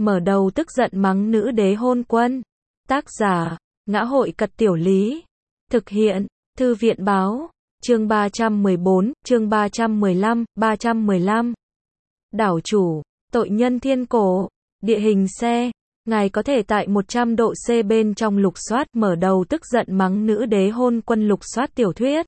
mở đầu tức giận mắng nữ đế hôn quân. Tác giả, Ngã Hội Cật Tiểu Lý. Thực hiện, Thư viện Báo. Chương 314, chương 315. Đảo chủ, tội nhân thiên cổ. Địa hình xe. Ngài có thể tại 100 độ C bên trong lục soát, mở đầu tức giận mắng nữ đế hôn quân lục soát tiểu thuyết.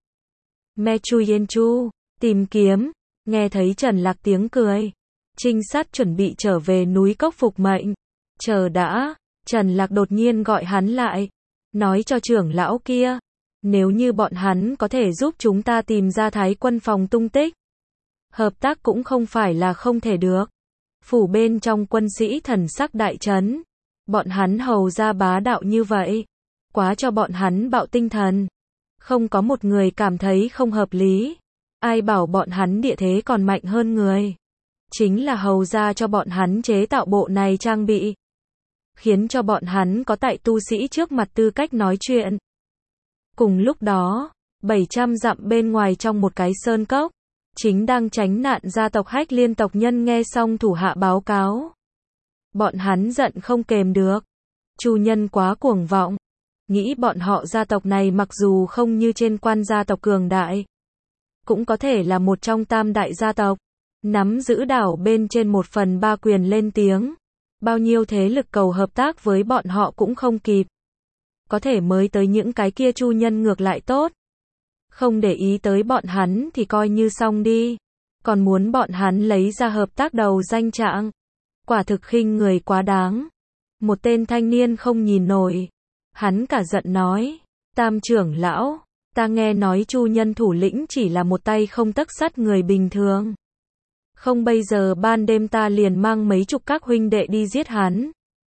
Mechuyenchu, tìm kiếm. Nghe thấy Trần Lạc tiếng cười. Trinh sát chuẩn bị trở về núi cốc phục mệnh. Chờ đã, Trần Lạc đột nhiên gọi hắn lại. Nói cho trưởng lão kia. Nếu như bọn hắn có thể giúp chúng ta tìm ra Thái quân phòng tung tích. Hợp tác cũng không phải là không thể được. Phủ bên trong quân sĩ thần sắc đại chấn. Bọn hắn hầu ra bá đạo như vậy. Quá cho bọn hắn bạo tinh thần. Không có một người cảm thấy không hợp lý. Ai bảo bọn hắn địa thế còn mạnh hơn người. Chính là hầu ra cho bọn hắn chế tạo bộ này trang bị. Khiến cho bọn hắn có tại tu sĩ trước mặt tư cách nói chuyện. Cùng lúc đó, 700 dặm bên ngoài trong một cái sơn cốc, chính đang tránh nạn gia tộc Hách Liên tộc nhân nghe xong thủ hạ báo cáo. Bọn hắn giận không kềm được. Chu nhân quá cuồng vọng. Nghĩ bọn họ gia tộc này mặc dù không như trên quan gia tộc cường đại, cũng có thể là một trong tam đại gia tộc. Nắm giữ đảo bên trên 1/3 quyền lên tiếng. Bao nhiêu thế lực cầu hợp tác với bọn họ cũng không kịp. Có thể mới tới những cái kia chu nhân ngược lại tốt. Không để ý tới bọn hắn thì coi như xong đi. Còn muốn bọn hắn lấy ra hợp tác đầu danh trạng. Quả thực khinh người quá đáng. Một tên thanh niên không nhìn nổi. Hắn cả giận nói. Tam trưởng lão, ta nghe nói chu nhân thủ lĩnh chỉ là một tay không tấc sắt người bình thường. Không bây giờ ban đêm ta liền mang mấy chục các huynh đệ đi giết hắn.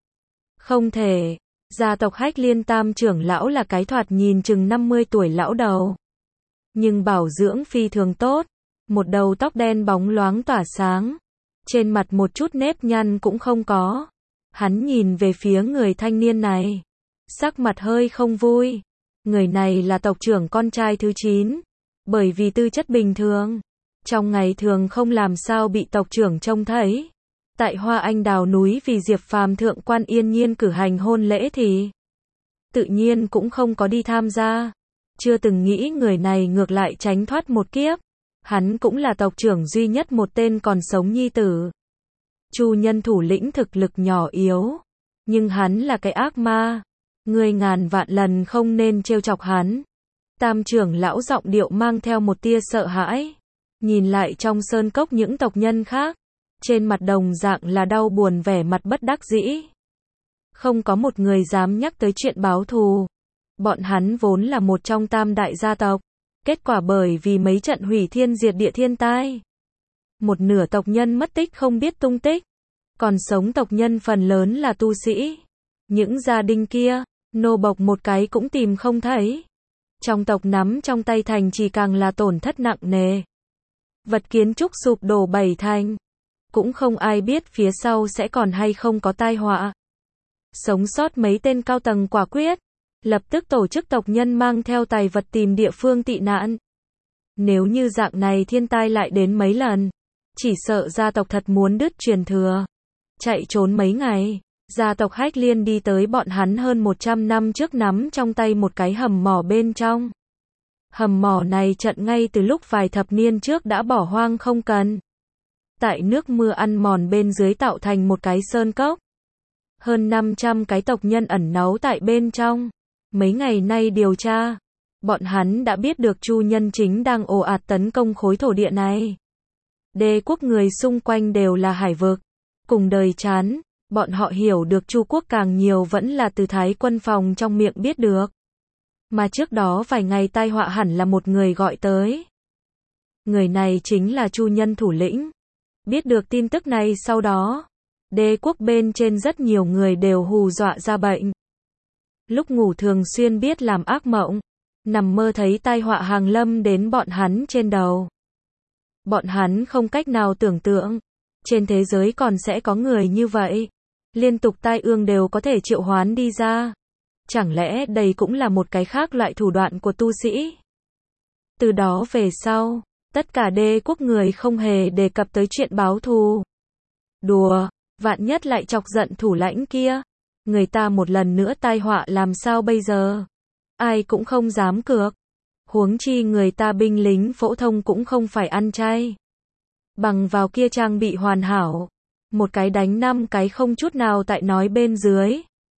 Không thể. Gia tộc Hách Liên tam trưởng lão là cái thoạt nhìn chừng 50 tuổi lão đầu. Nhưng bảo dưỡng phi thường tốt. Một đầu tóc đen bóng loáng tỏa sáng. Trên mặt một chút nếp nhăn cũng không có. Hắn nhìn về phía người thanh niên này. Sắc mặt hơi không vui. Người này là tộc trưởng con trai thứ 9. Bởi vì tư chất bình thường. Trong ngày thường không làm sao bị tộc trưởng trông thấy. Tại Hoa Anh Đào núi vì Diệp Phàm thượng quan yên nhiên cử hành hôn lễ thì tự nhiên cũng không có đi tham gia. Chưa từng nghĩ người này ngược lại tránh thoát một kiếp. Hắn cũng là tộc trưởng duy nhất một tên còn sống nhi tử. Chu nhân thủ lĩnh thực lực nhỏ yếu. Nhưng hắn là cái ác ma. Ngươi ngàn vạn lần không nên trêu chọc hắn. Tam trưởng lão giọng điệu mang theo một tia sợ hãi. Nhìn lại trong sơn cốc những tộc nhân khác. Trên mặt đồng dạng là đau buồn vẻ mặt bất đắc dĩ. Không có một người dám nhắc tới chuyện báo thù. Bọn hắn vốn là một trong tam đại gia tộc. Kết quả bởi vì mấy trận hủy thiên diệt địa thiên tai. Một nửa tộc nhân mất tích không biết tung tích. Còn sống tộc nhân phần lớn là tu sĩ. Những gia đình kia, nô bộc một cái cũng tìm không thấy. Trong tộc nắm trong tay thành chỉ càng là tổn thất nặng nề. Vật kiến trúc sụp đổ 7 thành. Cũng không ai biết phía sau sẽ còn hay không có tai họa. Sống sót mấy tên cao tầng quả quyết. Lập tức tổ chức tộc nhân mang theo tài vật tìm địa phương tị nạn. Nếu như dạng này thiên tai lại đến mấy lần. Chỉ sợ gia tộc thật muốn đứt truyền thừa. Chạy trốn mấy ngày. Gia tộc Hách Liên đi tới bọn hắn hơn 100 năm trước nắm trong tay một cái hầm mỏ bên trong. Hầm mỏ này trận ngay từ lúc vài thập niên trước đã bỏ hoang không cần. Tại nước mưa ăn mòn bên dưới tạo thành một cái sơn cốc. Hơn 500 cái tộc nhân ẩn náu tại bên trong. Mấy ngày nay điều tra. Bọn hắn đã biết được chu nhân chính đang ồ ạt tấn công khối thổ địa này. Đế quốc người xung quanh đều là hải vực. Cùng đời chán. Bọn họ hiểu được Chu quốc càng nhiều vẫn là từ Thái quân phòng trong miệng biết được. Mà trước đó vài ngày tai họa hẳn là một người gọi tới. Người này chính là chu nhân thủ lĩnh. Biết được tin tức này sau đó, đế quốc bên trên rất nhiều người đều hù dọa ra bệnh. Lúc ngủ thường xuyên biết làm ác mộng, nằm mơ thấy tai họa hàng lâm đến bọn hắn trên đầu. Bọn hắn không cách nào tưởng tượng, trên thế giới còn sẽ có người như vậy. Liên tục tai ương đều có thể triệu hoán đi ra. Chẳng lẽ đây cũng là một cái khác loại thủ đoạn của tu sĩ? Từ đó về sau, tất cả đế quốc người không hề đề cập tới chuyện báo thù. Đùa, Vạn nhất lại chọc giận thủ lãnh kia, người ta một lần nữa tai họa làm sao bây giờ? Ai cũng không dám cược. Huống chi người ta binh lính phổ thông cũng không phải ăn chay. Bằng vào kia trang bị hoàn hảo, một cái đánh 5 cái không chút nào tại nói bên dưới.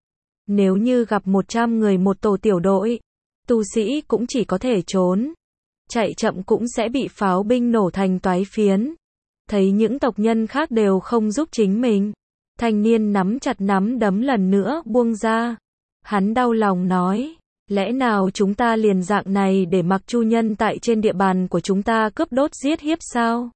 Nếu như gặp 100 người một tổ tiểu đội, tu sĩ cũng chỉ có thể trốn. Chạy chậm cũng sẽ bị pháo binh nổ thành toái phiến. Thấy những tộc nhân khác đều không giúp chính mình, thanh niên nắm chặt nắm đấm lần nữa buông ra. Hắn đau lòng nói, lẽ nào chúng ta liền dạng này để mặc chu nhân tại trên địa bàn của chúng ta cướp đốt giết hiếp sao?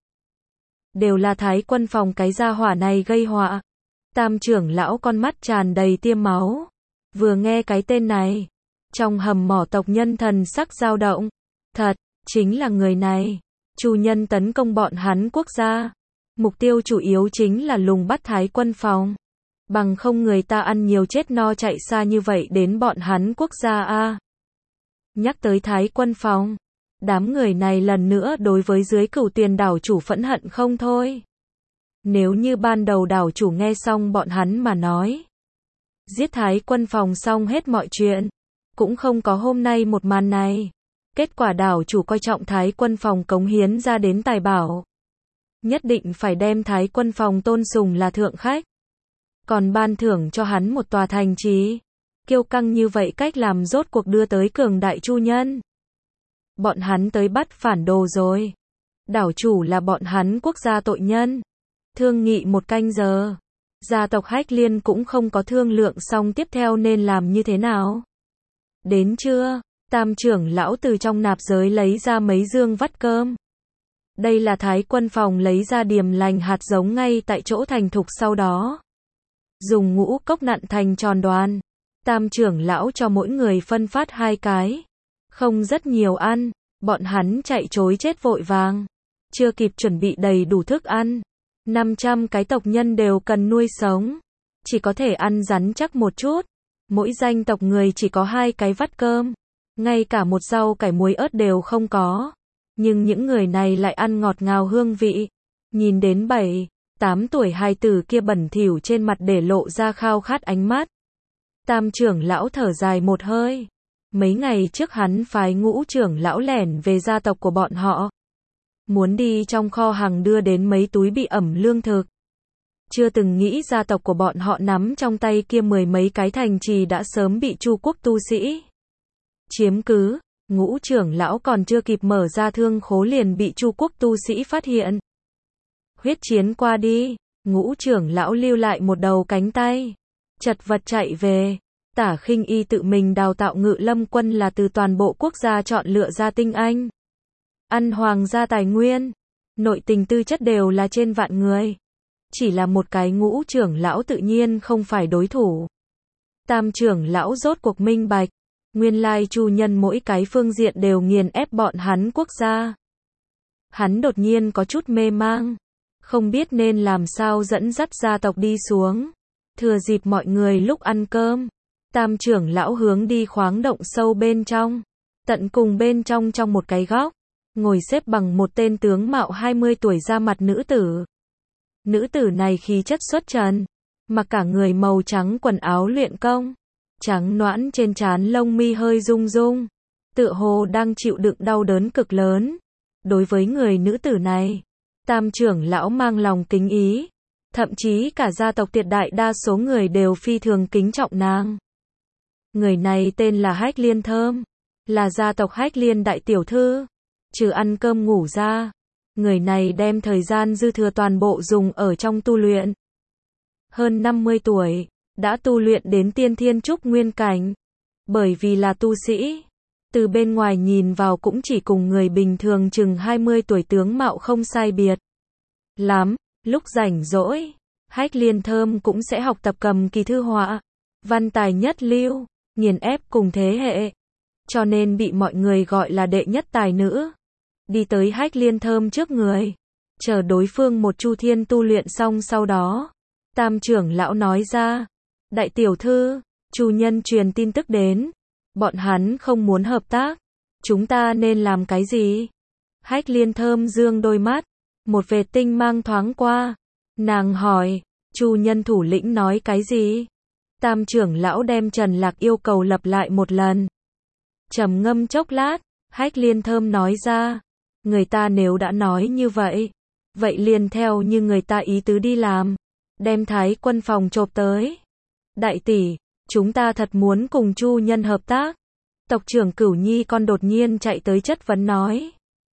Đều là Thái Quân Phòng cái gia hỏa này gây họa. Tam trưởng lão con mắt tràn đầy tiêm máu. Vừa nghe cái tên này, trong hầm mỏ tộc nhân thần sắc dao động. Thật, chính là người này. Chu nhân tấn công bọn hắn quốc gia. Mục tiêu chủ yếu chính là lùng bắt Thái Quân Phòng. Bằng không người ta ăn nhiều chết no chạy xa như vậy đến bọn hắn quốc gia a. Nhắc tới Thái Quân Phòng, đám người này lần nữa đối với dưới Cửu Tiền đảo chủ phẫn hận không thôi. Nếu như ban đầu đảo chủ nghe xong bọn hắn mà nói, giết Thái Quân Phòng xong hết mọi chuyện, cũng không có hôm nay một màn này. Kết quả đảo chủ coi trọng Thái Quân Phòng cống hiến ra đến tài bảo, nhất định phải đem Thái Quân Phòng tôn sùng là thượng khách, còn ban thưởng cho hắn một tòa thành trì. Kiêu căng như vậy cách làm rốt cuộc đưa tới cường đại chu nhân. Bọn hắn tới bắt phản đồ rồi. Đảo chủ là bọn hắn quốc gia tội nhân. Thương nghị một canh giờ, gia tộc Hách Liên cũng không có thương lượng xong tiếp theo nên làm như thế nào. Đến trưa, Tam trưởng lão từ trong nạp giới lấy ra mấy dương vắt cơm. Đây là Thái Quân Phòng lấy ra điềm lành hạt giống ngay tại chỗ thành thục, sau đó dùng ngũ cốc nặn thành tròn đoàn. Tam trưởng lão cho mỗi người phân phát 2 cái. Không rất nhiều ăn, bọn hắn chạy trối chết vội vàng. Chưa kịp chuẩn bị đầy đủ thức ăn. 500 cái tộc nhân đều cần nuôi sống. Chỉ có thể ăn rắn chắc một chút. Mỗi danh tộc người chỉ có 2 cái vắt cơm. Ngay cả một rau cải muối ớt đều không có. Nhưng những người này lại ăn ngọt ngào hương vị. Nhìn đến 7, 8 tuổi hài tử kia bẩn thỉu trên mặt để lộ ra khao khát ánh mắt. Tam trưởng lão thở dài một hơi. Mấy ngày trước hắn phái Ngũ trưởng lão lẻn về gia tộc của bọn họ. Muốn đi trong kho hàng đưa đến mấy túi bị ẩm lương thực. Chưa từng nghĩ gia tộc của bọn họ nắm trong tay kia 10 mấy cái thành trì đã sớm bị Chu quốc tu sĩ chiếm cứ. Ngũ trưởng lão còn chưa kịp mở ra thương khố liền bị Chu quốc tu sĩ phát hiện. Huyết chiến qua đi, Ngũ trưởng lão lưu lại một đầu cánh tay, chật vật chạy về. Tả Khinh Y tự mình đào tạo ngự lâm quân là từ toàn bộ quốc gia chọn lựa ra tinh anh. Ăn hoàng gia tài nguyên, nội tình tư chất đều là trên vạn người. Chỉ là một cái Ngũ trưởng lão tự nhiên không phải đối thủ. Tam trưởng lão rốt cuộc minh bạch, nguyên lai chu nhân mỗi cái phương diện đều nghiền ép bọn hắn quốc gia. Hắn đột nhiên có chút mê mang, không biết nên làm sao dẫn dắt gia tộc đi xuống. Thừa dịp mọi người lúc ăn cơm, Tam trưởng lão hướng đi khoáng động sâu bên trong. Tận cùng bên trong một cái góc, ngồi xếp bằng một tên tướng mạo 20 tuổi ra mặt nữ tử. Nữ tử này khí chất xuất trần, mặc cả người màu trắng quần áo luyện công, trắng nõn trên trán lông mi hơi rung rung, tựa hồ đang chịu đựng đau đớn cực lớn. Đối với người nữ tử này, Tam trưởng lão mang lòng kính ý, thậm chí cả gia tộc tuyệt đại đa số người đều phi thường kính trọng nàng. Người này tên là Hách Liên Thơm, là gia tộc Hách Liên đại tiểu thư. Trừ ăn cơm ngủ ra, người này đem thời gian dư thừa toàn bộ dùng ở trong tu luyện. Hơn 50 tuổi, đã tu luyện đến tiên thiên trúc nguyên cảnh. Bởi vì là tu sĩ, từ bên ngoài nhìn vào cũng chỉ cùng người bình thường chừng 20 tuổi tướng mạo không sai biệt lắm. Lúc rảnh rỗi, Hách Liên Thơm cũng sẽ học tập cầm kỳ thư họa, văn tài nhất lưu, nghiền ép cùng thế hệ, cho nên bị mọi người gọi là đệ nhất tài nữ. Đi tới Hách Liên Thơm trước người, chờ đối phương một chu thiên tu luyện xong, sau đó Tam trưởng lão nói ra, đại tiểu thư, chu nhân truyền tin tức đến, bọn hắn không muốn hợp tác, chúng ta nên làm cái gì? Hách Liên Thơm dương đôi mắt, một vệt tinh mang thoáng qua, nàng hỏi, Chu Nhân thủ lĩnh nói cái gì? Tam trưởng lão đem Trần Lạc yêu cầu lặp lại một lần. Trầm ngâm chốc lát, Hách Liên Thơm nói ra, người ta nếu đã nói như vậy, vậy liền theo như người ta ý tứ đi làm, đem Thái Quân phòng chộp tới. Đại tỷ, chúng ta thật muốn cùng Chu Nhân hợp tác. Tộc trưởng Cửu Nhi con đột nhiên chạy tới chất vấn nói.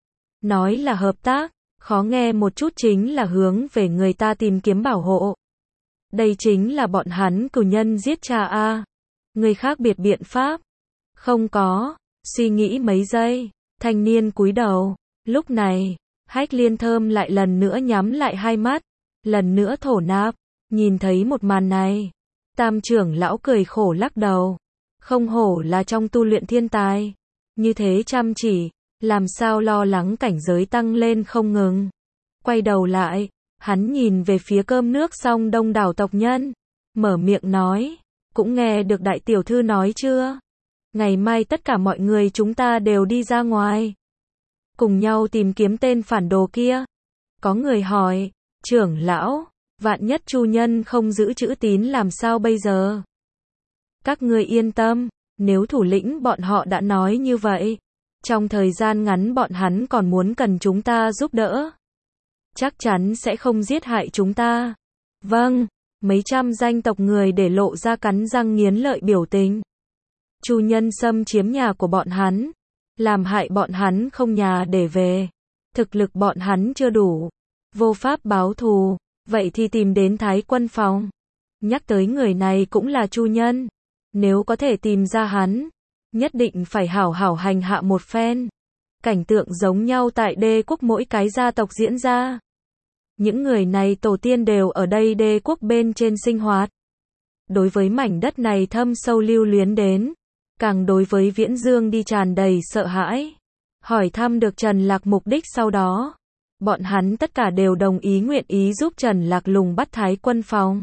Nói là hợp tác, khó nghe một chút chính là hướng về người ta tìm kiếm bảo hộ. Đây chính là bọn hắn cửu nhân giết cha a. Người khác biệt biện pháp. Không có, suy nghĩ mấy giây, thanh niên cúi đầu. Lúc này, Hách Liên Thơm lại lần nữa nhắm lại hai mắt, lần nữa thổ nạp, nhìn thấy một màn này. Tam trưởng lão cười khổ lắc đầu. Không hổ là trong tu luyện thiên tài. Như thế chăm chỉ, làm sao lo lắng cảnh giới tăng lên không ngừng. Quay đầu lại, hắn nhìn về phía cơm nước xong đông đảo tộc nhân. Mở miệng nói, cũng nghe được đại tiểu thư nói chưa? Ngày mai tất cả mọi người chúng ta đều đi ra ngoài. Cùng nhau tìm kiếm tên phản đồ kia. Có người hỏi, trưởng lão, vạn nhất Chu Nhân không giữ chữ tín làm sao bây giờ? Các ngươi yên tâm, nếu thủ lĩnh bọn họ đã nói như vậy, trong thời gian ngắn bọn hắn còn muốn cần chúng ta giúp đỡ. Chắc chắn sẽ không giết hại chúng ta. Vâng, mấy trăm danh tộc người để lộ ra cắn răng nghiến lợi biểu tình. Chu Nhân xâm chiếm nhà của bọn hắn, làm hại bọn hắn không nhà để về. Thực lực bọn hắn chưa đủ, vô pháp báo thù, vậy thì tìm đến Thái Quân phòng. Nhắc tới người này cũng là Chu Nhân. Nếu có thể tìm ra hắn, nhất định phải hảo hảo hành hạ một phen. Cảnh tượng giống nhau tại đế quốc mỗi cái gia tộc diễn ra. Những người này tổ tiên đều ở đây đế quốc bên trên sinh hoạt. Đối với mảnh đất này thâm sâu lưu luyến đến, càng đối với Viễn Dương đi tràn đầy sợ hãi. Hỏi thăm được Trần Lạc mục đích sau đó, bọn hắn tất cả đều đồng ý nguyện ý giúp Trần Lạc lùng bắt Thái Quân phòng.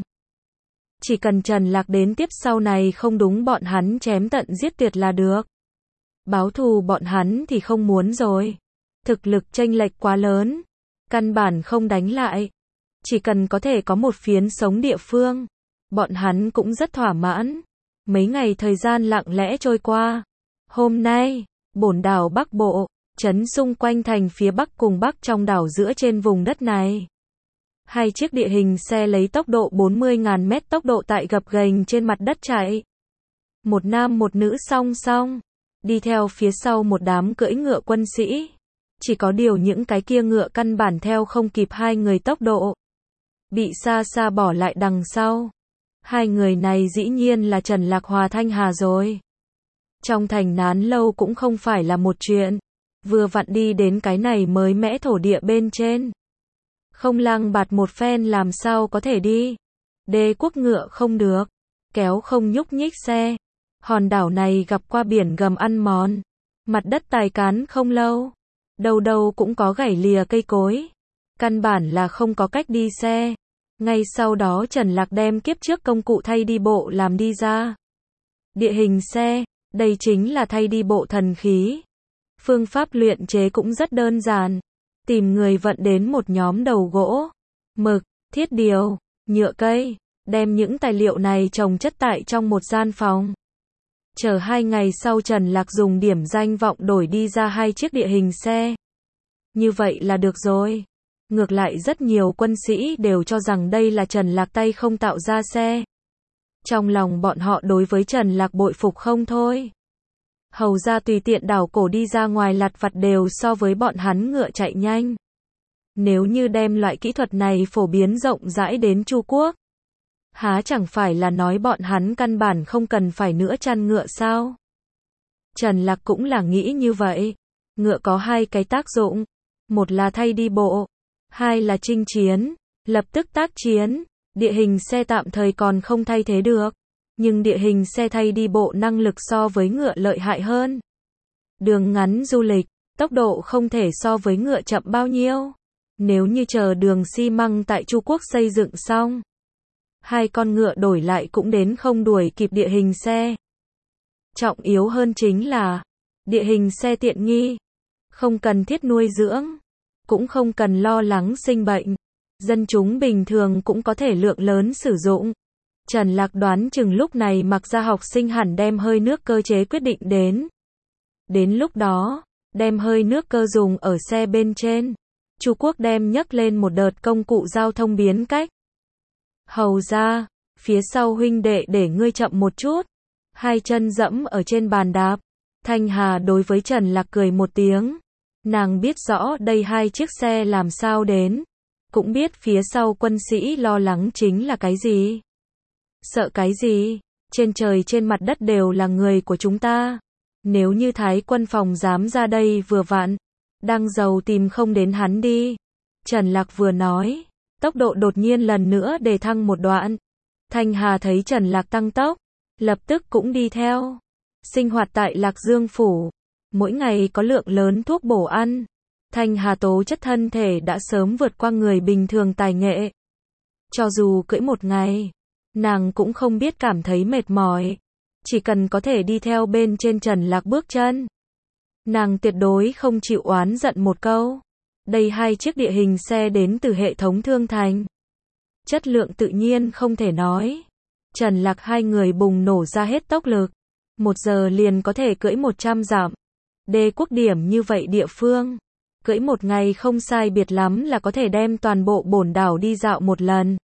Chỉ cần Trần Lạc đến tiếp sau này không đúng bọn hắn chém tận giết tuyệt là được. Báo thù bọn hắn thì không muốn rồi. Thực lực chênh lệch quá lớn, căn bản không đánh lại. Chỉ cần có thể có một phiến sống địa phương, bọn hắn cũng rất thỏa mãn. Mấy ngày thời gian lặng lẽ trôi qua. Hôm nay, bổn đảo Bắc Bộ, trấn xung quanh thành phía Bắc cùng Bắc trong đảo giữa trên vùng đất này. Hai chiếc địa hình xe lấy tốc độ 40.000 mét tốc độ tại gập ghềnh trên mặt đất chạy. Một nam một nữ song song, đi theo phía sau một đám cưỡi ngựa quân sĩ. Chỉ có điều những cái kia ngựa căn bản theo không kịp hai người tốc độ. Bị xa xa bỏ lại đằng sau. Hai người này dĩ nhiên là Trần Lạc Hòa Thanh Hà rồi. Trong thành nán lâu cũng không phải là một chuyện. Vừa vặn đi đến cái này mới mẽ thổ địa bên trên. Không lang bạt một phen làm sao có thể đi. Đế quốc ngựa không được, kéo không nhúc nhích xe. Hòn đảo này gặp qua biển gầm ăn mòn. Mặt đất tài cán không lâu. Đâu đâu cũng có gãy lìa cây cối. Căn bản là không có cách đi xe. Ngay sau đó Trần Lạc đem kiếp trước công cụ thay đi bộ làm đi ra. Địa hình xe, đây chính là thay đi bộ thần khí. Phương pháp luyện chế cũng rất đơn giản. Tìm người vận đến một nhóm đầu gỗ, mực, thiết điều, nhựa cây, đem những tài liệu này chồng chất tại trong một gian phòng. Chờ 2 ngày sau Trần Lạc dùng điểm danh vọng đổi đi ra 2 chiếc địa hình xe. Như vậy là được rồi. Ngược lại rất nhiều quân sĩ đều cho rằng đây là Trần Lạc tay không tạo ra xe. Trong lòng bọn họ đối với Trần Lạc bội phục không thôi. Hầu ra tùy tiện đảo cổ đi ra ngoài lặt vặt đều so với bọn hắn ngựa chạy nhanh. Nếu như đem loại kỹ thuật này phổ biến rộng rãi đến Chu Quốc, há chẳng phải là nói bọn hắn căn bản không cần phải nữa chăn ngựa sao? Trần Lạc cũng là nghĩ như vậy. Ngựa có 2 cái tác dụng. Một là thay đi bộ, 2 là chinh chiến, lập tức tác chiến. Địa hình xe tạm thời còn không thay thế được. Nhưng địa hình xe thay đi bộ năng lực so với ngựa lợi hại hơn. Đường ngắn du lịch, tốc độ không thể so với ngựa chậm bao nhiêu. Nếu như chờ đường xi măng tại Chu Quốc xây dựng xong, 2 con ngựa đổi lại cũng đến không đuổi kịp địa hình xe. Trọng yếu hơn chính là, địa hình xe tiện nghi, không cần thiết nuôi dưỡng, cũng không cần lo lắng sinh bệnh. dân chúng bình thường cũng có thể lượng lớn sử dụng. Trần Lạc đoán chừng lúc này Mạc gia học sinh hẳn đem hơi nước cơ chế quyết định đến. Đến lúc đó, đem hơi nước cơ dùng ở xe bên trên. Chu Quốc đem nhấc lên một đợt công cụ giao thông biến cách. Hầu ra, phía sau huynh đệ để ngươi chậm một chút. Hai chân dẫm ở trên bàn đạp. Thanh Hà đối với Trần Lạc cười một tiếng. Nàng biết rõ đây hai chiếc xe làm sao đến. Cũng biết phía sau quân sĩ lo lắng chính là cái gì. Sợ cái gì? Trên trời trên mặt đất đều là người của chúng ta. Nếu như Thái quân phòng dám ra đây vừa vặn. Đang giàu tìm không đến hắn đi. Trần Lạc vừa nói. Tốc độ đột nhiên lần nữa đề thăng một đoạn. Thanh Hà thấy Trần Lạc tăng tốc. Lập tức cũng đi theo. Sinh hoạt tại Lạc Dương Phủ. Mỗi ngày có lượng lớn thuốc bổ ăn. Thanh Hà tố chất thân thể đã sớm vượt qua người bình thường tài nghệ. Cho dù cưỡi một ngày, nàng cũng không biết cảm thấy mệt mỏi. Chỉ cần có thể đi theo bên trên Trần Lạc bước chân. Nàng tuyệt đối không chịu oán giận một câu. Đây hai chiếc địa hình xe đến từ hệ thống Thương Thành. Chất lượng tự nhiên không thể nói. Trần Lạc hai người bùng nổ ra hết tốc lực. 1 giờ liền có thể cưỡi 100 dặm. Đê quốc điểm như vậy địa phương. Cưỡi một ngày không sai biệt lắm là có thể đem toàn bộ bổn đảo đi dạo một lần.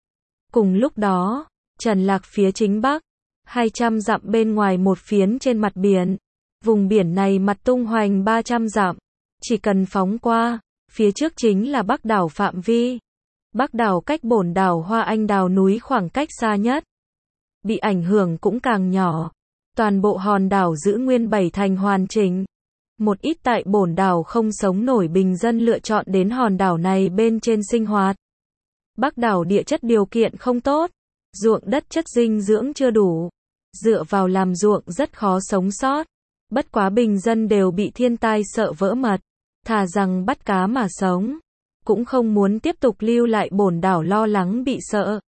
Cùng lúc đó, Trần Lạc phía chính bắc, 200 dặm bên ngoài một phiến trên mặt biển. Vùng biển này mặt tung hoành 300 dặm. Chỉ cần phóng qua, phía trước chính là Bắc đảo phạm vi. Bắc đảo cách bổn đảo Hoa Anh Đào núi khoảng cách xa nhất. Bị ảnh hưởng cũng càng nhỏ. Toàn bộ hòn đảo giữ nguyên 7 thành hoàn chỉnh. Một ít tại bổn đảo không sống nổi bình dân lựa chọn đến hòn đảo này bên trên sinh hoạt. Bắc đảo địa chất điều kiện không tốt. Ruộng đất chất dinh dưỡng chưa đủ. Dựa vào làm ruộng rất khó sống sót. Bất quá bình dân đều bị thiên tai sợ vỡ mật. Thà rằng bắt cá mà sống. Cũng không muốn tiếp tục lưu lại bổn đảo lo lắng bị sợ.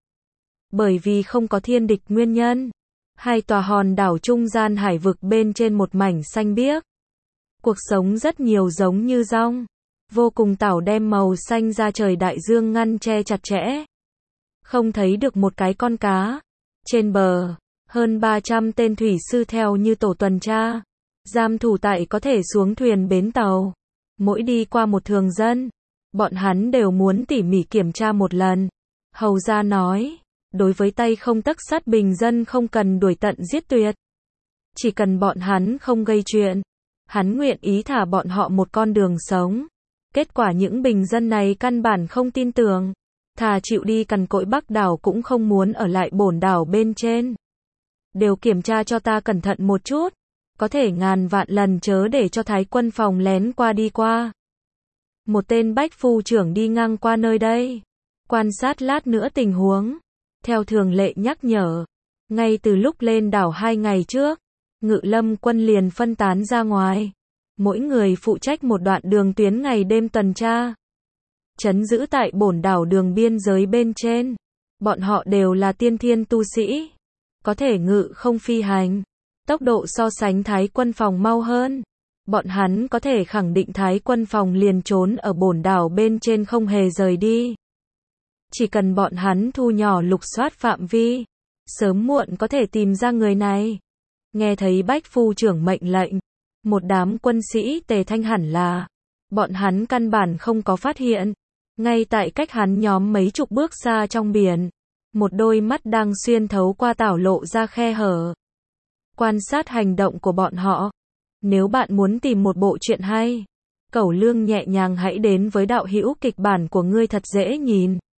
Bởi vì không có thiên địch nguyên nhân. Hai tòa hòn đảo trung gian hải vực bên trên một mảnh xanh biếc. Cuộc sống rất nhiều giống như rong. Vô cùng tảo đem màu xanh ra trời đại dương ngăn che chặt chẽ. Không thấy được một cái con cá. Trên bờ, hơn 300 tên thủy sư theo như tổ tuần tra. Giam thủ tại có thể xuống thuyền bến tàu. Mỗi đi qua một thường dân, bọn hắn đều muốn tỉ mỉ kiểm tra một lần. Hầu gia nói, đối với tay không tấc sắt bình dân không cần đuổi tận giết tuyệt. Chỉ cần bọn hắn không gây chuyện, hắn nguyện ý thả bọn họ một con đường sống. Kết quả những bình dân này căn bản không tin tưởng. Thà chịu đi cằn cỗi Bắc đảo cũng không muốn ở lại bổn đảo bên trên. Đều kiểm tra cho ta cẩn thận một chút. Có thể ngàn vạn lần chớ để cho Thái quân phòng lén qua đi qua. Một tên bách phu trưởng đi ngang qua nơi đây. Quan sát lát nữa tình huống. Theo thường lệ nhắc nhở. Ngay từ lúc lên đảo 2 ngày trước, Ngự Lâm quân liền phân tán ra ngoài. Mỗi người phụ trách một đoạn đường tuyến ngày đêm tuần tra. Trấn giữ tại bổn đảo đường biên giới bên trên. Bọn họ đều là tiên thiên tu sĩ. Có thể ngự không phi hành. Tốc độ so sánh Thái quân phòng mau hơn. Bọn hắn có thể khẳng định Thái quân phòng liền trốn ở bổn đảo bên trên không hề rời đi. Chỉ cần bọn hắn thu nhỏ lục soát phạm vi, sớm muộn có thể tìm ra người này. Nghe thấy bách phu trưởng mệnh lệnh, một đám quân sĩ tề thanh hẳn là, bọn hắn căn bản không có phát hiện. Ngay tại cách hắn nhóm mấy chục bước xa trong biển, một đôi mắt đang xuyên thấu qua tảo lộ ra khe hở. Quan sát hành động của bọn họ. Nếu bạn muốn tìm một bộ truyện hay, Cẩu Lương nhẹ nhàng hãy đến với đạo hữu kịch bản của ngươi thật dễ nhìn.